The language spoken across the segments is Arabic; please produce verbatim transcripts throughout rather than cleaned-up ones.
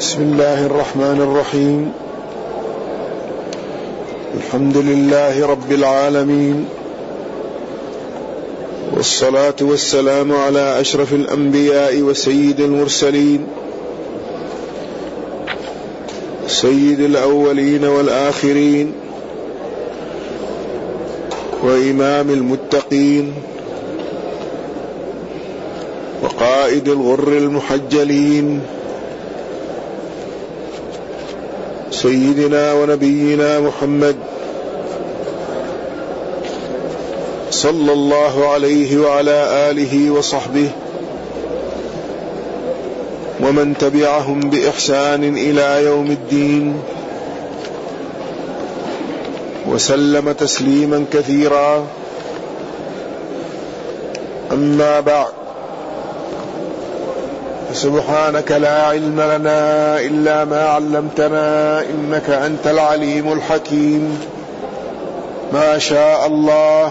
بسم الله الرحمن الرحيم. الحمد لله رب العالمين، والصلاة والسلام على أشرف الأنبياء وسيد المرسلين، سيد الأولين والآخرين، وإمام المتقين، وقائد الغر المحجلين، سيدنا ونبينا محمد صلى الله عليه وعلى آله وصحبه ومن تبعهم بإحسان إلى يوم الدين، وسلم تسليما كثيرا. أما بعد، سبحانك لا علم لنا إلا ما علمتنا إنك أنت العليم الحكيم. ما شاء الله،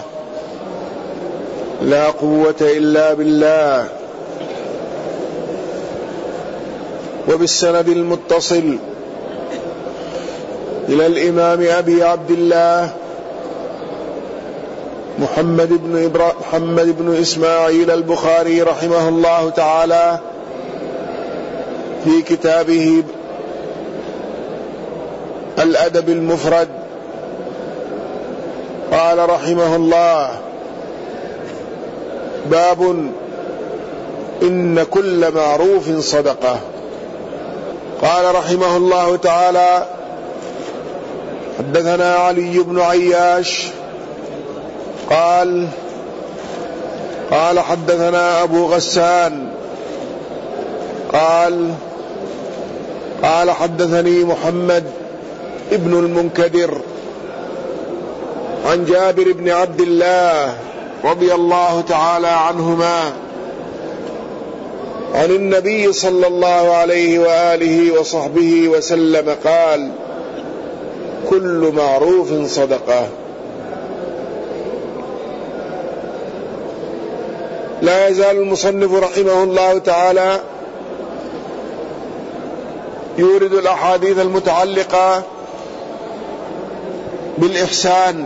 لا قوة إلا بالله. وبالسند المتصل إلى الإمام أبي عبد الله محمد بن, إبرا... محمد بن إسماعيل البخاري رحمه الله تعالى في كتابه الأدب المفرد، قال رحمه الله: باب إن كل معروف صدقة. قال رحمه الله تعالى: حدثنا علي بن عياش قال قال حدثنا أبو غسان قال قال حدثني محمد ابن المنكدر عن جابر بن عبد الله رضي الله تعالى عنهما عن النبي صلى الله عليه وآله وصحبه وسلم قال: كل معروف صدقة. لا يزال المصنف رحمه الله تعالى يورد الأحاديث المتعلقة بالإحسان،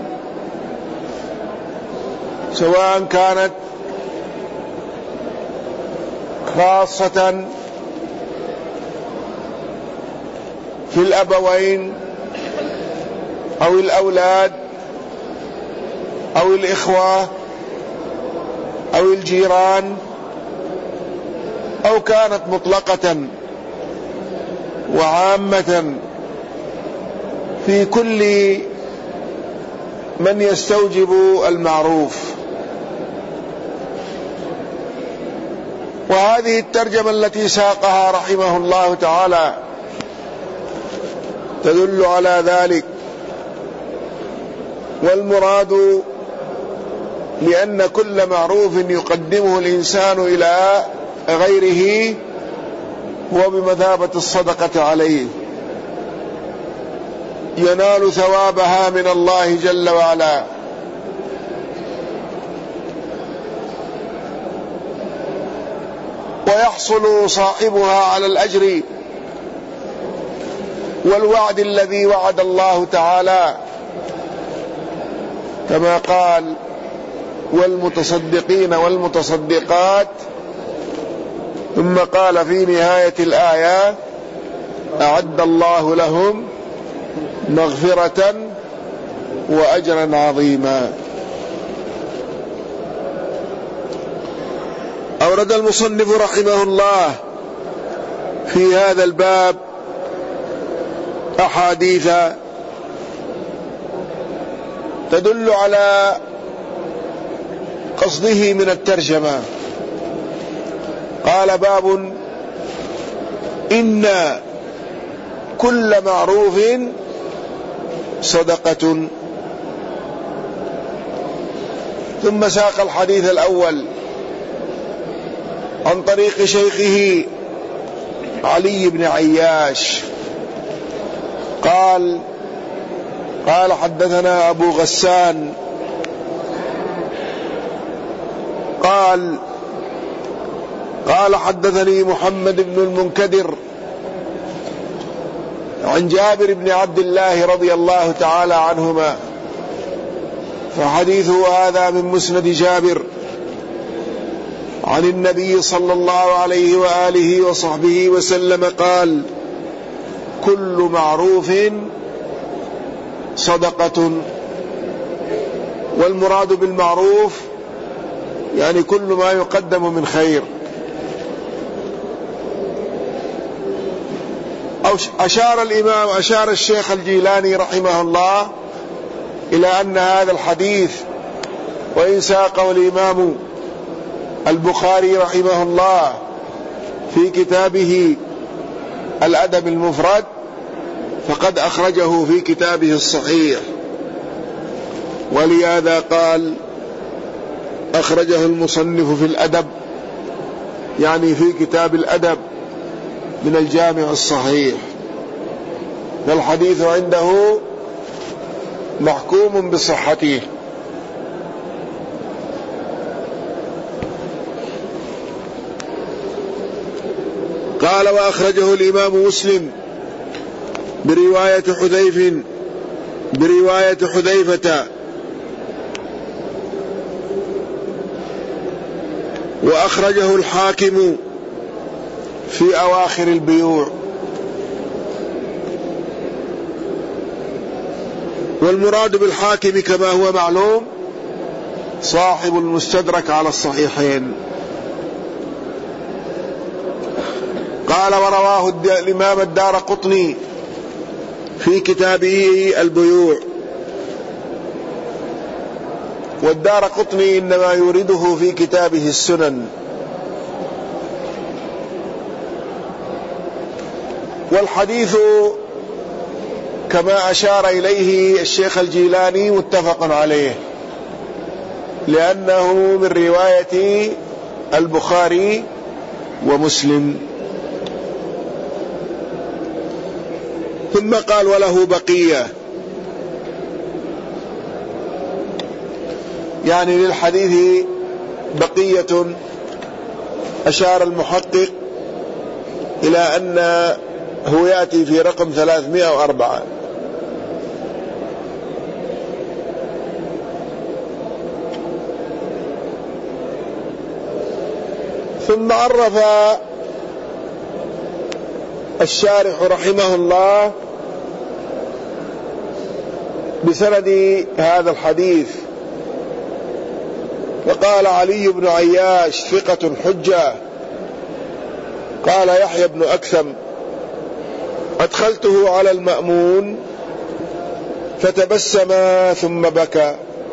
سواء كانت خاصة في الأبوين أو الأولاد أو الإخوة أو الجيران، أو كانت مطلقة وعامة في كل من يستوجب المعروف. وهذه الترجمة التي ساقها رحمه الله تعالى تدل على ذلك. والمراد لأن كل معروف يقدمه الإنسان إلى غيره هو بمثابة الصدقة عليه، ينال ثوابها من الله جل وعلا. ويحصل صاحبها على الأجر والوعد الذي وعد الله تعالى، كما قال: والمتصدقين والمتصدقات، ثم قال في نهاية الآية: أعد الله لهم مغفرة وأجرا عظيما. أورد المصنف رحمه الله في هذا الباب أحاديث تدل على قصده من الترجمة. قال: باب إن كل معروف صدقة. ثم ساق الحديث الأول عن طريق شيخه علي بن عياش قال قال حدثنا أبو غسان قال قال حدثني محمد بن المنكدر عن جابر بن عبد الله رضي الله تعالى عنهما، فحديثه هذا من مسند جابر عن النبي صلى الله عليه وآله وصحبه وسلم قال: كل معروف صدقة. والمراد بالمعروف يعني كل ما يقدم من خير. أشار الإمام أشار الشيخ الجيلاني رحمه الله إلى أن هذا الحديث، وإن ساقه الإمام البخاري رحمه الله في كتابه الأدب المفرد، فقد أخرجه في كتابه الصحيح، ولهذا قال: أخرجه المصنف في الأدب، يعني في كتاب الأدب من الجامع الصحيح، والحديث عنده محكوم بصحته. قال: وأخرجه الإمام مسلم برواية حذيف برواية حذيفة، وأخرجه الحاكم في أواخر البيوع. والمراد بالحاكم كما هو معلوم صاحب المستدرك على الصحيحين. قال: ورواه الإمام الدارقطني في كتابه البيوع. والدارقطني إنما يورده في كتابه السنن. والحديث كما أشار إليه الشيخ الجيلاني متفق عليه، لأنه من رواية البخاري ومسلم. ثم قال: وله بقية، يعني للحديث بقية. أشار المحقق إلى أنه يأتي في رقم ثلاثمائة وأربعة. ثم عرف الشارح رحمه الله بسند هذا الحديث، فقال: علي بن عياش ثقة حجة. قال يحيى بن أكثم: أدخلته على المأمون فتبسم ثم بكى،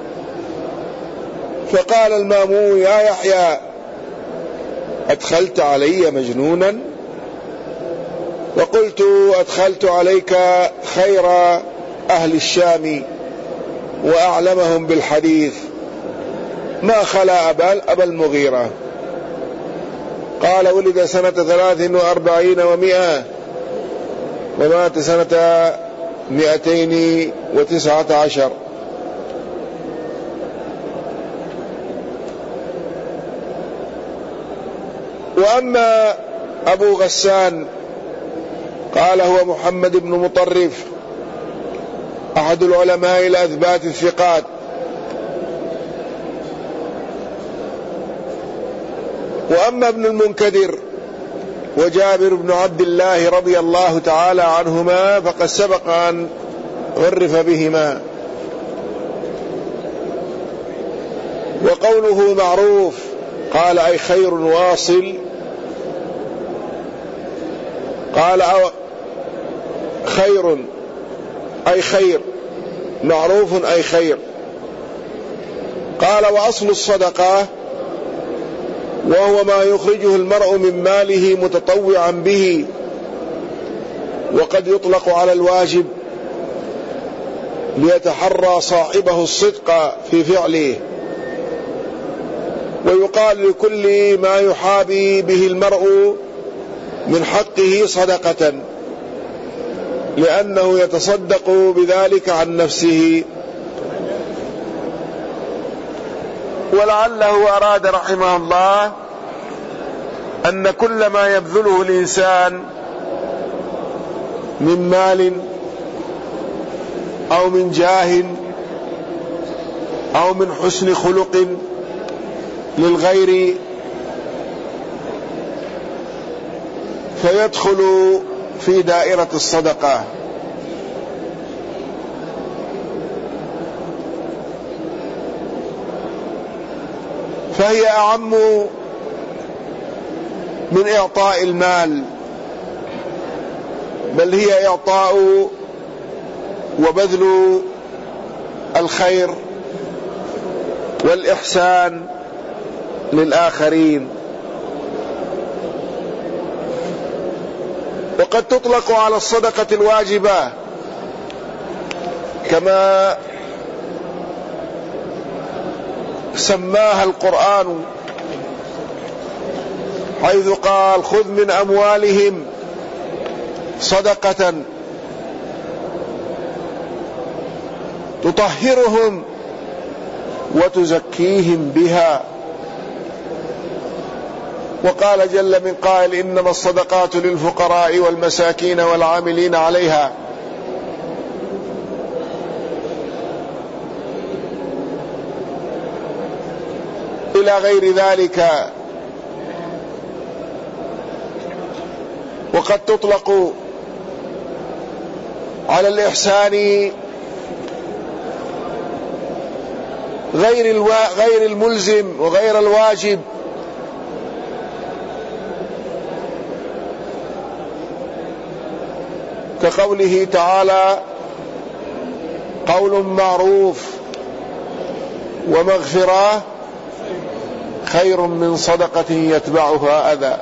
فقال المأمون: يا يحيى، أدخلت علي مجنونا؟ وقلت: أدخلت عليك خير أهل الشام وأعلمهم بالحديث، ما خلا أبا, أبا المغيرة. قال: ولد سنة ثلاث وأربعين ومئة، ومات سنة مئتين وتسعة عشر. وأما أبو غسان قال: هو محمد بن مطرف، أحد العلماء الأثبات الثقات. وأما ابن المنكدر وجابر بن عبد الله رضي الله تعالى عنهما فقد سبق أن عرف بهما. وقوله معروف قال: أي خير واصل. قال: أو خير أي خير، معروف أي خير. قال: وأصل الصدقة وهو ما يخرجه المرء من ماله متطوعا به، وقد يطلق على الواجب ليتحرى صاحبه الصدق في فعله. ويقال لكل ما يحابي به المرء من حقه صدقة، لأنه يتصدق بذلك عن نفسه. ولعله أراد رحمه الله أن كل ما يبذله الإنسان من مال أو من جاه أو من حسن خلق للغير فيدخل في دائرة الصدقة. فهي أعم من إعطاء المال، بل هي إعطاء وبذل الخير والإحسان للآخرين. وقد تطلق على الصدقة الواجبة كما سماها القرآن، حيث قال: خذ من أموالهم صدقة تطهرهم وتزكيهم بها. وقال جل من قائل: إنما الصدقات للفقراء والمساكين والعاملين عليها. إلى غير ذلك. وقد تطلق على الإحسان غير الوا... غير الملزم وغير الواجب، كقوله تعالى: قول معروف ومغفرة خير من صدقة يتبعها أذى.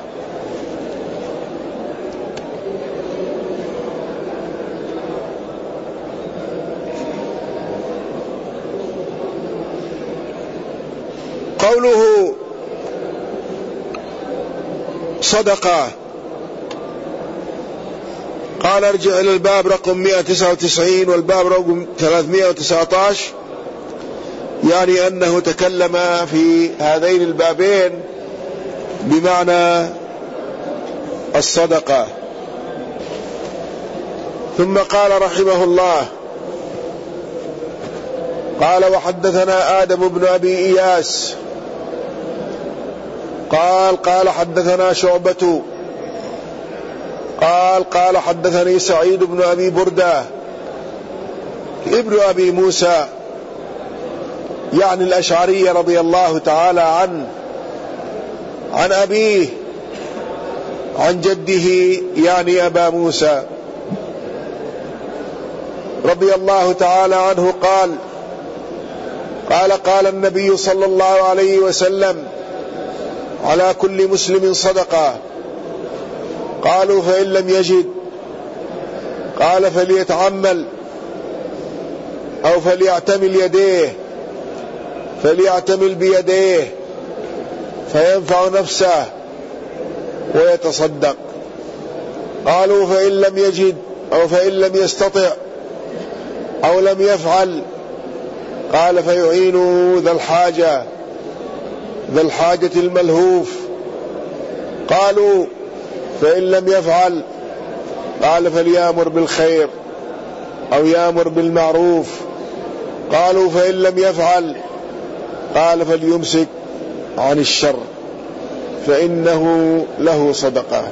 قوله صدقة، قال: ارجع إلى الباب رقم مئة وتسعة وتسعين والباب رقم ثلاثمئة وتسعة عشر، يعني أنه تكلم في هذين البابين بمعنى الصدقة. ثم قال رحمه الله: قال: وحدثنا آدم بن أبي إياس قال قال حدثنا شعبة قال قال حدثني سعيد بن أبي بردة ابن أبي موسى، يعني الأشعري رضي الله تعالى عنه، عن أبيه عن جده يعني أبا موسى رضي الله تعالى عنه قال: قال قال النبي صلى الله عليه وسلم: على كل مسلم صدقة. قالوا: فإن لم يجد؟ قال: فليتعمل أو فليعتمل يديه، فليعتمل بيديه فينفع نفسه ويتصدق. قالوا: فإن لم يجد أو فإن لم يستطع أو لم يفعل؟ قال: فيعين ذا الحاجة ذا الحاجة الملهوف. قالوا: فإن لم يفعل؟ قال: فليأمر بالخير أو يأمر بالمعروف. قالوا: فإن لم يفعل؟ قال: فليمسك عن الشر فإنه له صدقة.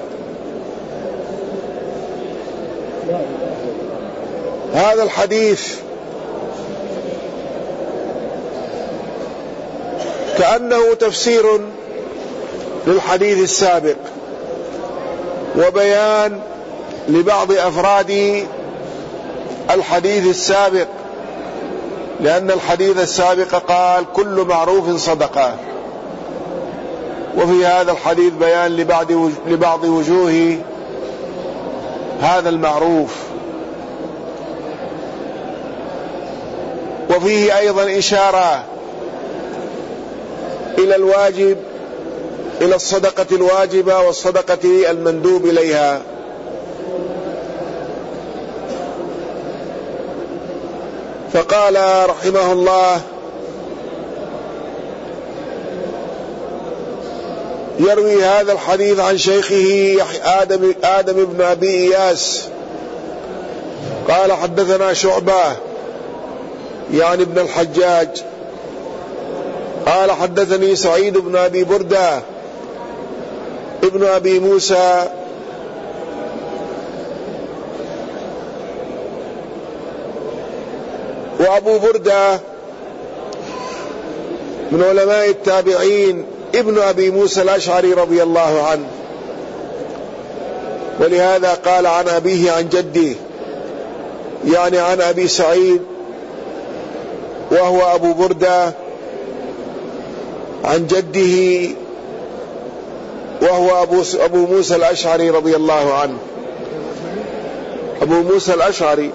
هذا الحديث كأنه تفسير للحديث السابق وبيان لبعض أفراد الحديث السابق، لأن الحديث السابق قال: كل معروف صدقة، وفي هذا الحديث بيان لبعض وجوه هذا المعروف، وفيه أيضا إشارة إلى الواجب، إلى الصدقة الواجبة والصدقة المندوب إليها. فقال رحمه الله: يروي هذا الحديث عن شيخه آدم, آدم بن أبي إياس قال حدثنا شعبة يعني ابن الحجاج قال حدثني سعيد بن أبي بردة ابن أبي موسى وأبو بردة من علماء التابعين ابن أبي موسى الأشعري رضي الله عنه، ولهذا قال عن أبيه عن جده، يعني عن أبي سعيد وهو أبو بردة عن جده وهو أبو, أبو موسى الأشعري رضي الله عنه. أبو موسى الأشعري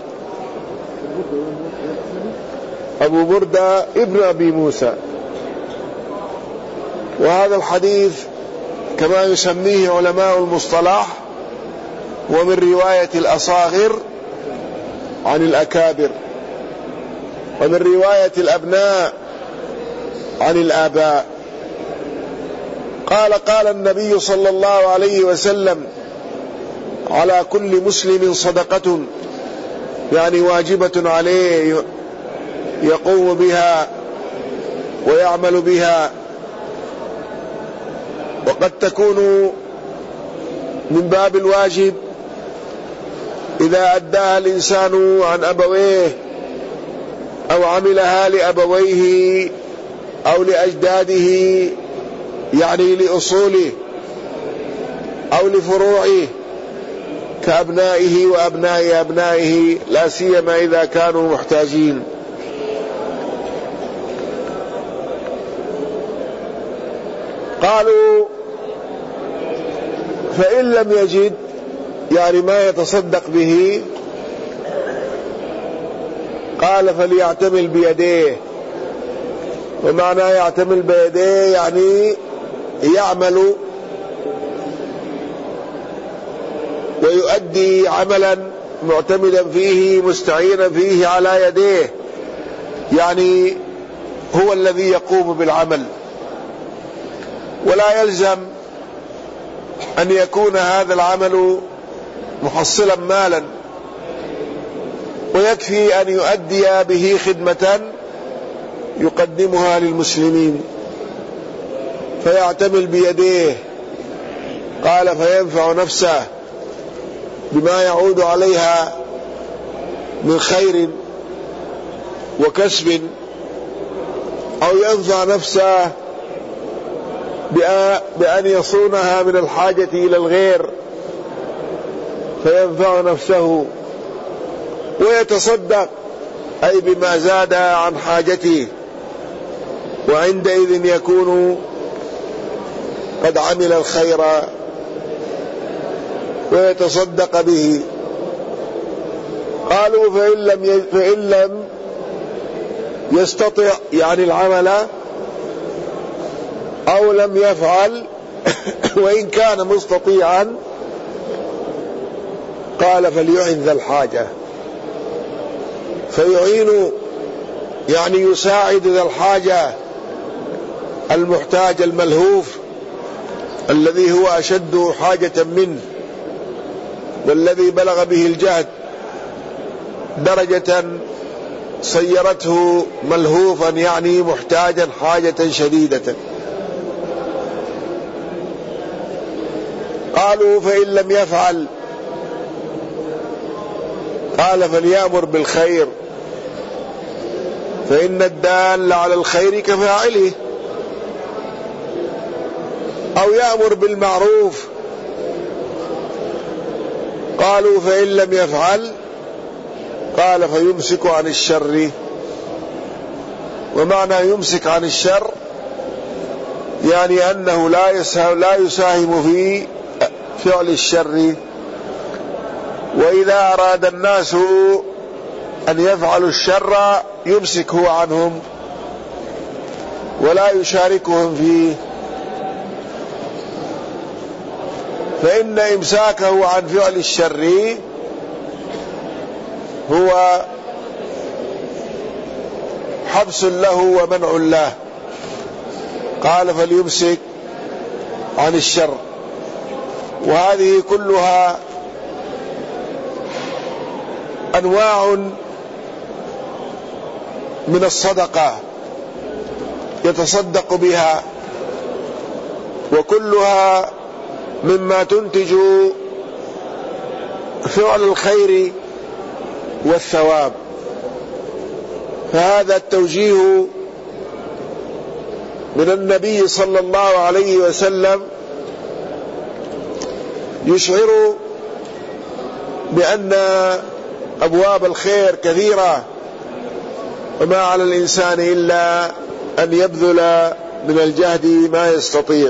أبو بردة ابن أبي موسى. وهذا الحديث كما يسميه علماء المصطلح ومن رواية الأصاغر عن الأكابر، ومن رواية الأبناء عن الآباء. قال قال النبي صلى الله عليه وسلم: على كل مسلم صدقة، يعني واجبة عليه يقوم بها ويعمل بها، وقد تكون من باب الواجب إذا أداها الإنسان عن أبويه أو عملها لأبويه أو لأجداده، يعني لأصوله أو لفروعه كأبنائه وأبناء أبنائه، لا سيما إذا كانوا محتاجين. قالوا: فإن لم يجد، يعني ما يتصدق به، قال: فليعتمل بيديه. ومعنى يعتمل بيديه يعني يعمل ويؤدي عملا معتمدا فيه مستعينا فيه على يديه، يعني هو الذي يقوم بالعمل، ولا يلزم أن يكون هذا العمل محصلا مالا، ويكفي أن يؤدي به خدمة يقدمها للمسلمين، فيعتمل بيديه. قال: فينفع نفسه بما يعود عليها من خير وكسب، أو ينفع نفسه بأن يصونها من الحاجة إلى الغير فينفع نفسه، ويتصدق أي بما زاد عن حاجته، وعندئذ يكون قد عمل الخير ويتصدق به. قالوا: فإن لم فإن لم يستطع، يعني العمل، أو لم يفعل وإن كان مستطيعا، قال: فليعن ذا الحاجة. فيعين يعني يساعد ذا الحاجة المحتاج الملهوف الذي هو أشد حاجة منه، والذي بلغ به الجهد درجة صيرته ملهوفا، يعني محتاجا حاجة شديدة. قالوا: فإن لم يفعل، قال: فليأمر بالخير، فإن الدال على الخير كفاعله، أو يأمر بالمعروف. قالوا: فإن لم يفعل، قال: فيمسك عن الشر. ومعنى يمسك عن الشر يعني أنه لا يساهم في فعل الشر. وإذا أراد الناس أن يفعلوا الشر يمسك هو عنهم ولا يشاركهم فيه، فإن إمساكه عن فعل الشر هو حبس له ومنع له. قال: فليمسك عن الشر. وهذه كلها أنواع من الصدقة يتصدق بها، وكلها مما تنتج فعل الخير والثواب. فهذا التوجيه من النبي صلى الله عليه وسلم يشعر بأن أبواب الخير كثيرة، وما على الإنسان إلا أن يبذل من الجهد ما يستطيع.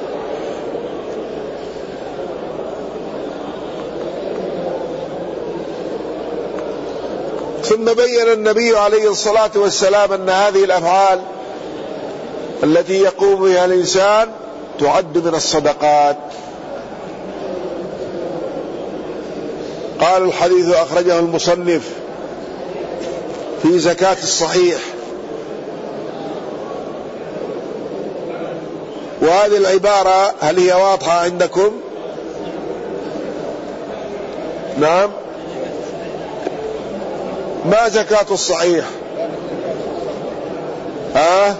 ثم بين النبي عليه الصلاة والسلام أن هذه الأفعال التي يقوم بها الإنسان تعد من الصدقات. قال الحديث أخرجه المصنف في زكاة الصحيح. وهذه العبارة هل هي واضحة عندكم؟ نعم. ما زكاة الصحيح؟ ها؟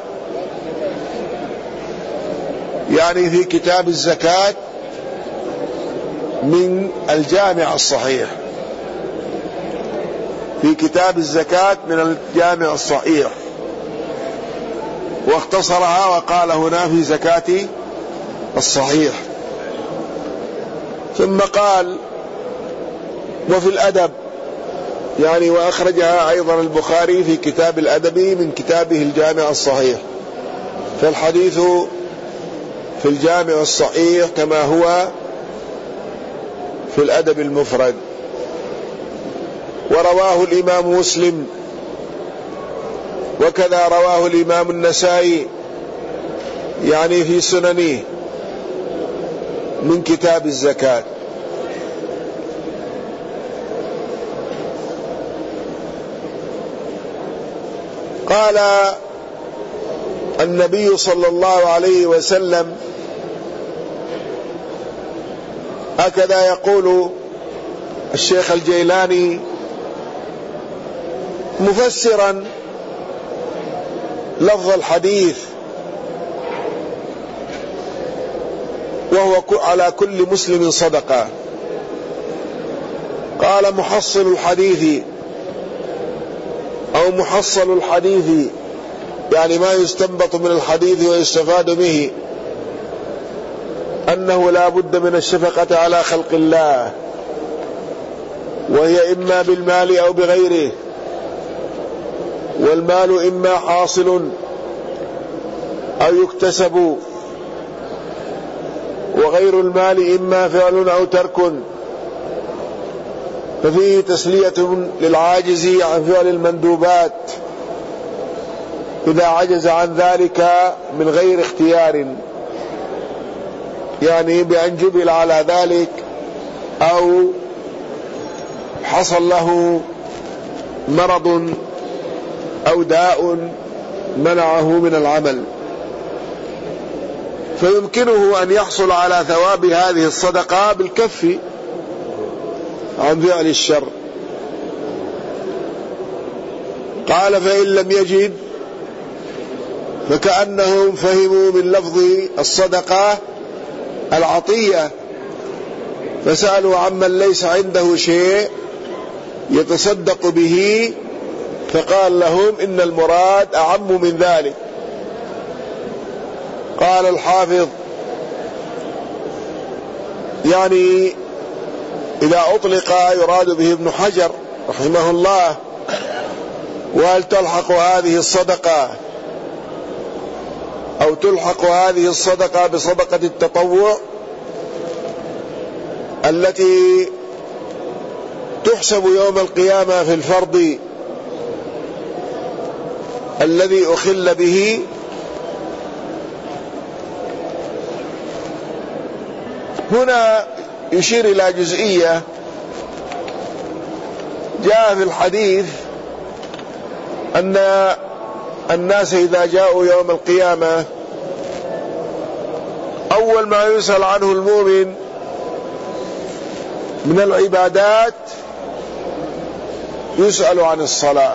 يعني في كتاب الزكاة من الجامع الصحيح، في كتاب الزكاة من الجامع الصحيح، واختصرها وقال هنا في زكاة الصحيح. ثم قال وفي الأدب، يعني وأخرجها أيضا البخاري في كتاب الأدب من كتابه الجامع الصحيح. فالحديث في الجامع الصحيح كما هو في الأدب المفرد. ورواه الإمام مسلم، وكذا رواه الإمام النسائي يعني في سننه من كتاب الزكاة. قال النبي صلى الله عليه وسلم، هكذا يقول الشيخ الجيلاني مفسرا لفظ الحديث، وهو على كل مسلم صدقة. قال محصل الحديث أو محصل الحديث يعني ما يستنبط من الحديث ويستفاد به أنه لا بد من الشفقة على خلق الله، وهي إما بالمال أو بغيره، والمال إما حاصل أو يكتسب، وغير المال إما فعل أو ترك، ففيه تسلية للعاجز عن فعل المندوبات إذا عجز عن ذلك من غير اختيار، يعني بأن جبل على ذلك أو حصل له مرض أو داء منعه من العمل، فيمكنه أن يحصل على ثواب هذه الصدقة بالكف عن فعل الشر. قال فإن لم يجد، فكأنهم فهموا من لفظ الصدقة العطية، فسألوا عمن ليس عنده شيء يتصدق به، فقال لهم إن المراد أعم من ذلك. قال الحافظ يعني إذا أطلق يراد به ابن حجر رحمه الله. وهل تلحق هذه الصدقة أو تلحق هذه الصدقة بصدقة التطوع التي تحسب يوم القيامة في الفرض الذي أخل به؟ هنا يشير إلى جزئية جاء في الحديث أن الناس إذا جاءوا يوم القيامة أول ما يسأل عنه المؤمن من العبادات يسأل عن الصلاة.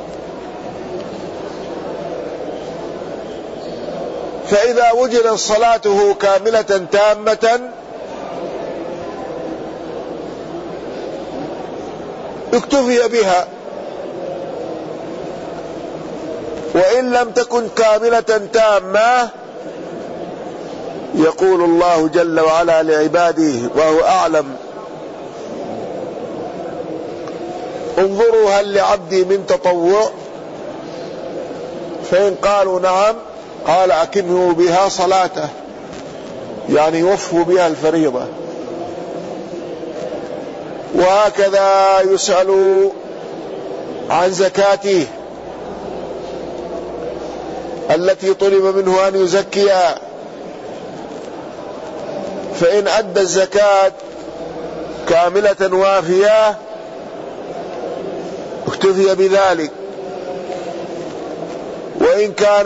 فإذا وجدت صلاته كاملة تامة اكتفي بها، وإن لم تكن كاملة تامة يقول الله جل وعلا لعباده وهو أعلم: انظروا هل لعبدي من تطوع؟ فإن قالوا نعم قال أكملوا بها صلاته، يعني وفوا بها الفريضة. وهكذا يسأل عن زكاته التي طلب منه أن يزكيها، فإن أدى الزكاة كاملة وافية اكتفي بذلك، وإن كان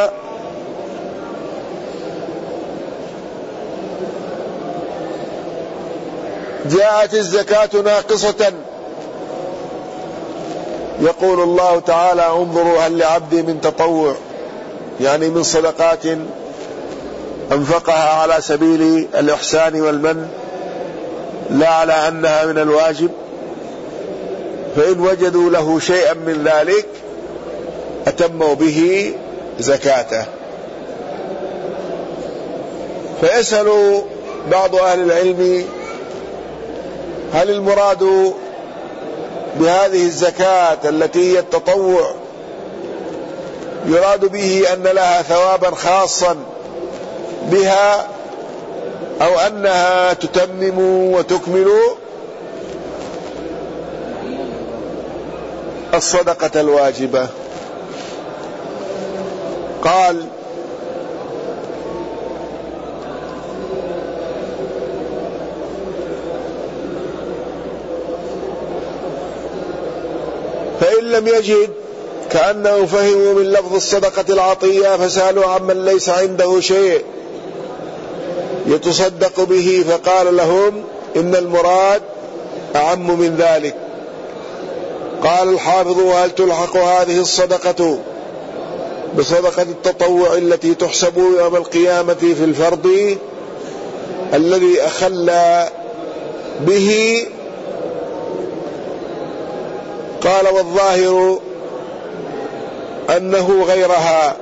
جاءت الزكاة ناقصة يقول الله تعالى: انظروا هل لعبدي من تطوع، يعني من صدقات أنفقها على سبيل الإحسان والمن لا على أنها من الواجب، فإن وجدوا له شيئا من ذلك أتموا به زكاته. فيسأل بعض أهل العلم: هل المراد بهذه الزكاة التي هي التطوع يراد به أن لها ثوابا خاصا بها، أو أنها تتمم وتكمل الصدقة الواجبة؟ قال: فإن لم يجد كأنه فهموا من لفظ الصدقة العطية فسألوا عمن ليس عنده شيء يتصدق به، فقال لهم إن المراد أعم من ذلك. قال الحافظ: وهل تلحق هذه الصدقة بصدقة التطوع التي تحسب يوم القيامة في الفرض الذي أخل به؟ قال: والظاهر أنه غيرها،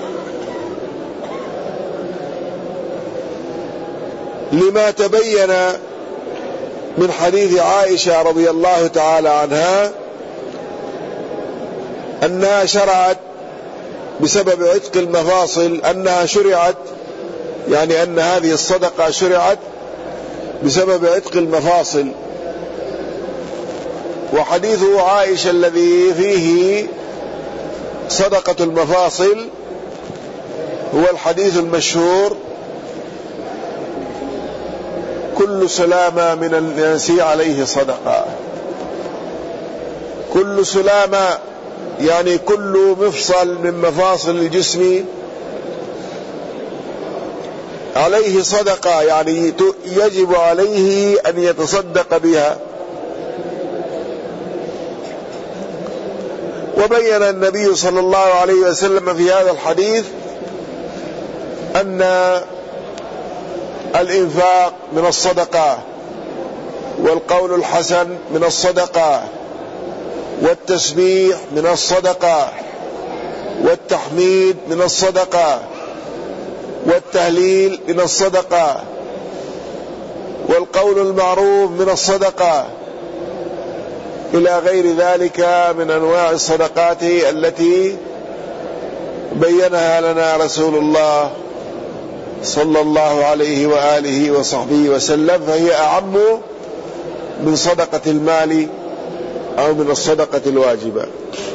لما تبين من حديث عائشة رضي الله تعالى عنها أنها شرعت بسبب عتق المفاصل، أنها شرعت يعني أن هذه الصدقة شرعت بسبب عتق المفاصل. وحديث عائشة الذي فيه صدقة المفاصل هو الحديث المشهور: كل سلامة من الناس عليه صدقة. كل سلامة يعني كل مفصل من مفاصل الجسم عليه صدقة، يعني يجب عليه أن يتصدق بها. وبين النبي صلى الله عليه وسلم في هذا الحديث أن الإنفاق من الصدقة، والقول الحسن من الصدقة، والتسبيح من الصدقة، والتحميد من الصدقة، والتهليل من الصدقة، والقول المعروف من الصدقة، إلى غير ذلك من أنواع الصدقات التي بينها لنا رسول الله صلى الله عليه وآله وصحبه وسلم، فهي أعم من صدقة المال أو من الصدقة الواجبة.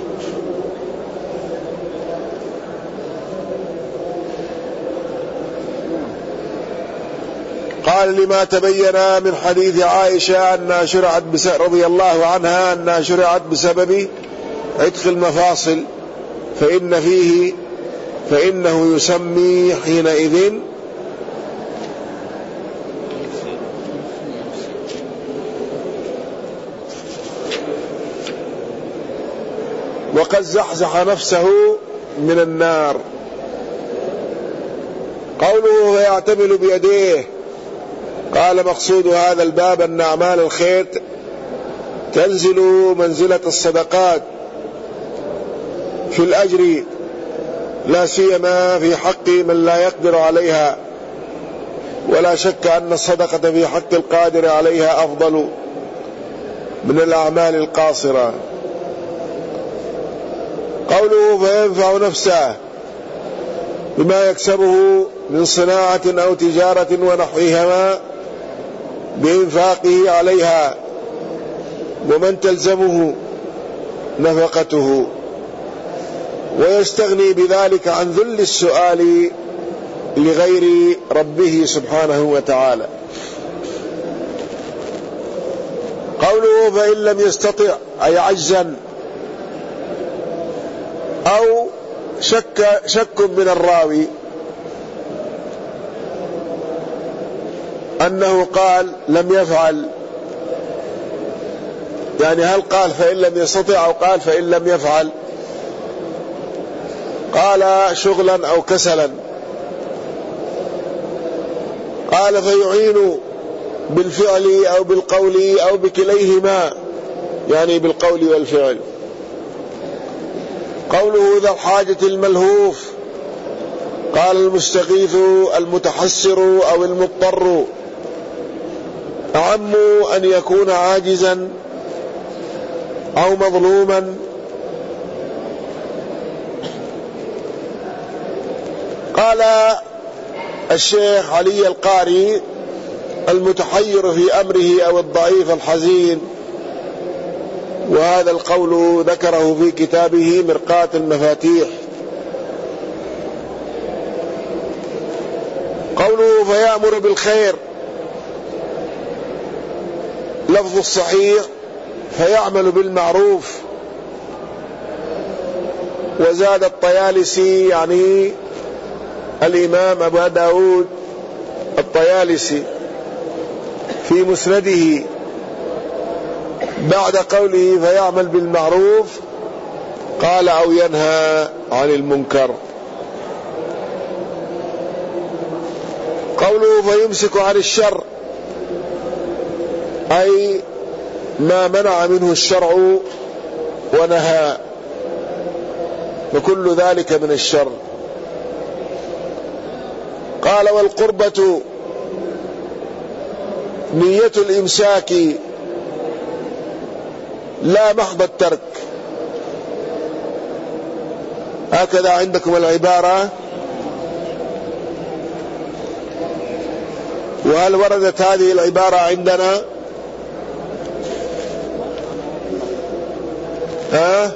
قال: لما تبين من حديث عائشة أنها شرعت رضي الله عنها أنها شرعت بسبب عتق المفاصل، فإن فيه فإنه يسمي حينئذ وقد زحزح نفسه من النار. قوله فيعتمل بيديه، قال مقصود هذا الباب أن أعمال الخير تنزل منزلة الصدقات في الأجر، لا سيما في حق من لا يقدر عليها، ولا شك أن الصدقة في حق القادر عليها أفضل من الأعمال القاصرة. قوله فينفع نفسه بما يكسبه من صناعة أو تجارة ونحوهما بإنفاقه عليها، ومن تلزمه نفقته، ويستغني بذلك عن ذل السؤال لغير ربه سبحانه وتعالى. قوله فإن لم يستطع أي عجزا أو شك, شك من الراوي أنه قال لم يفعل، يعني هل قال فإن لم يستطع أو قال فإن لم يفعل؟ قال شغلا أو كسلا. قال فيعين بالفعل أو بالقول أو بكليهما، يعني بالقول والفعل. قوله ذا الحاجة الملهوف، قال المستغيث المتحسر أو المضطر، أعم أن يكون عاجزا أو مظلوما. قال الشيخ علي القاري المتحير في أمره أو الضعيف الحزين، وهذا القول ذكره في كتابه مرقاة المفاتيح. قوله فيأمر بالخير، لفظ الصحيح فيعمل بالمعروف، وزاد الطيالسي يعني الإمام أبو داود الطيالسي في مسنده بعد قوله فيعمل بالمعروف قال أو ينهى عن المنكر. قوله فيمسك عن الشر، أي ما منع منه الشرع ونهى، وكل ذلك من الشر. قال والقربة نية الإمساك لا محض الترك، هكذا عندكم العبارة. وهل وردت هذه العبارة عندنا؟ ها؟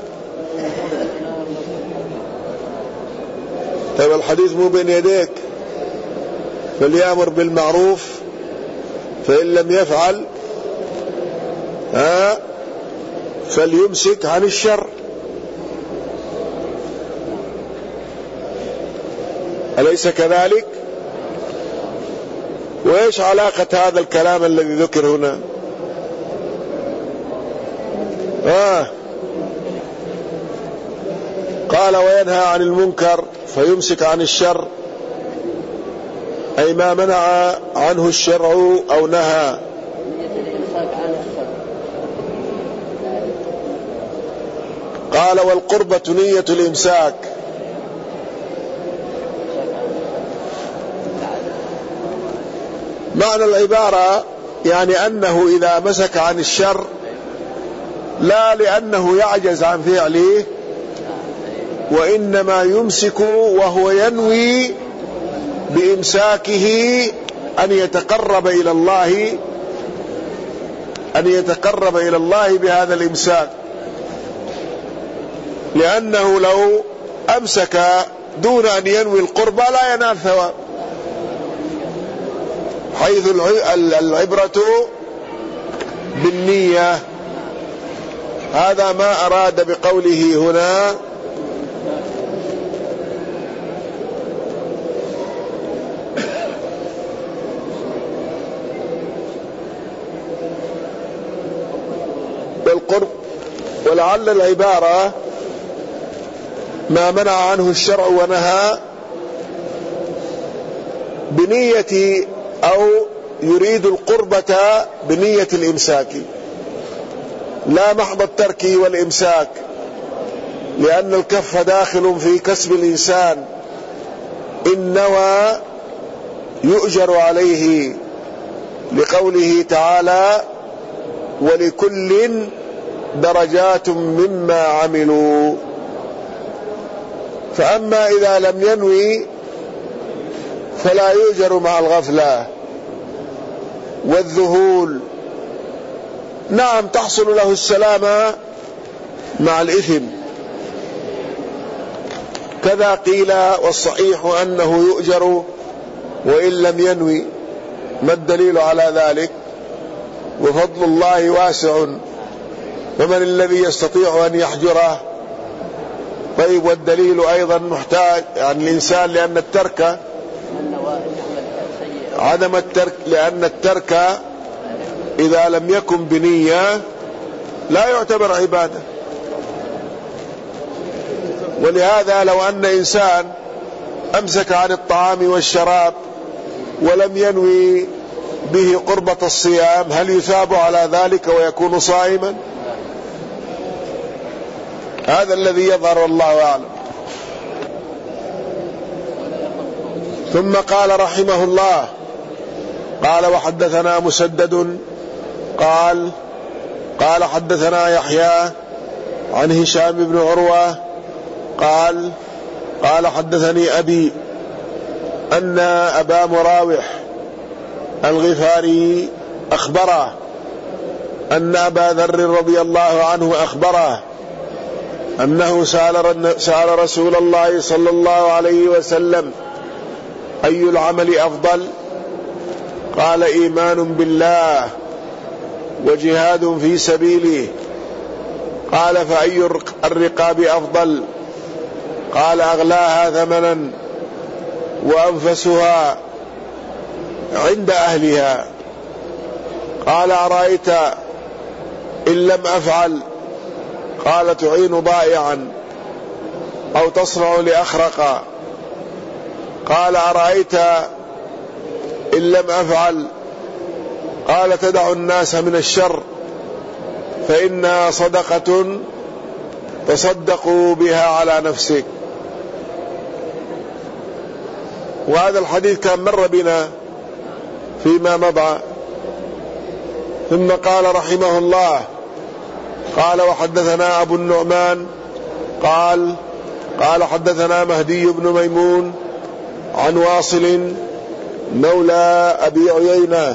طيب الحديث مو بين يديك. فليأمر بالمعروف فإن لم يفعل ها فليمسك عن الشر. أليس كذلك؟ وإيش علاقة هذا الكلام الذي ذكر هنا؟ آه قال وينهى عن المنكر فيمسك عن الشر، أي ما منع عنه الشرع أو نهى. قال والقربة نية الإمساك، معنى العبارة يعني أنه إذا مسك عن الشر لا لأنه يعجز عن فعله، وإنما يمسك وهو ينوي بإمساكه أن يتقرب إلى الله أن يتقرب إلى الله بهذا الإمساك، لأنه لو أمسك دون أن ينوي القربة لا ينال ثواب، حيث العبرة بالنية. هذا ما أراد بقوله هنا بالقرب. ولعل العبارة ما منع عنه الشرع ونهى بنية أو يريد القربة بنية الإمساك، لا محض الترك والإمساك، لأن الكف داخل في كسب الإنسان إن نوى يؤجر عليه، لقوله تعالى ولكل درجات مما عملوا. فأما إذا لم ينوي فلا يؤجر مع الغفلة والذهول. نعم تحصل له السلامة مع الإثم، كذا قيل والصحيح أنه يؤجر وإن لم ينوي. ما الدليل على ذلك؟ وفضل الله واسع، فمن الذي يستطيع أن يحجره؟ طيب والدليل أيضا محتاج يعني الإنسان، لأن الترك عدم الترك لأن الترك إذا لم يكن بنية لا يعتبر عبادة. ولهذا لو أن إنسان أمسك عن الطعام والشراب ولم ينوي به قربة الصيام هل يثاب على ذلك ويكون صائما؟ هذا الذي يظهر والله أعلم. ثم قال رحمه الله قال وحدثنا مسدد قال قال حدثنا يحيى عن هشام بن عروة قال قال حدثني أبي أن أبا مراوح الغفاري أخبره أن أبا ذر رضي الله عنه أخبره أنه سأل رسول الله صلى الله عليه وسلم أي العمل أفضل؟ قال إيمان بالله وجهاد في سبيله. قال فأي الرقاب أفضل؟ قال أغلاها ثمنا وأنفسها عند أهلها. قال أرأيت إن لم أفعل؟ قال تعين ضائعا أو تصنع لأخرق. قال أرأيت إن لم أفعل؟ قال تدع الناس من الشر فإنها صدقة تصدقوا بها على نفسك. وهذا الحديث كان مر بنا فيما مضى. ثم قال رحمه الله قال وحدثنا أبو النعمان قال قال حدثنا مهدي بن ميمون عن واصل مولى أبي عيينة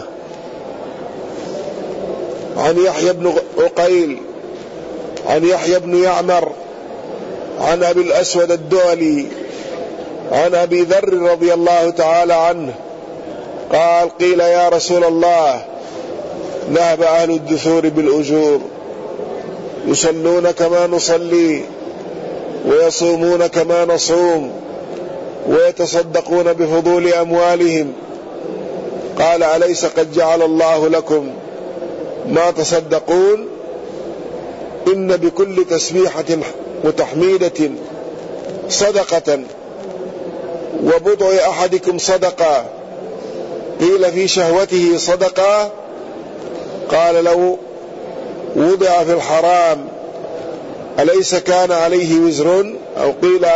عن يحيى بن عقيل عن يحيى بن يعمر عن أبي الأسود الدؤلي عن أبي ذر رضي الله تعالى عنه قال قيل يا رسول الله ذهب أهل الدثور بالأجور يصلون كما نصلي ويصومون كما نصوم ويتصدقون بفضول أموالهم. قال أليس قد جعل الله لكم ما تصدقون؟ إن بكل تسبيحة وتحميدة صدقة وبضع أحدكم صدقة. قيل في شهوته صدقة؟ قال لو وضع في الحرام أليس كان عليه وزر؟ أو قيل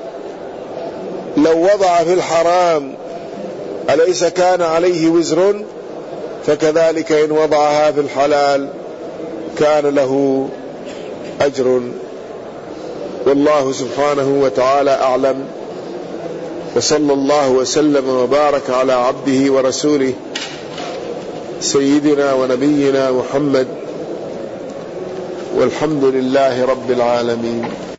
لو وضع في الحرام أليس كان عليه وزر؟ فكذلك إن وضعها في الحلال كان له أجر. والله سبحانه وتعالى أعلم، وصلى الله وسلم وبارك على عبده ورسوله سيدنا ونبينا محمد، والحمد لله رب العالمين.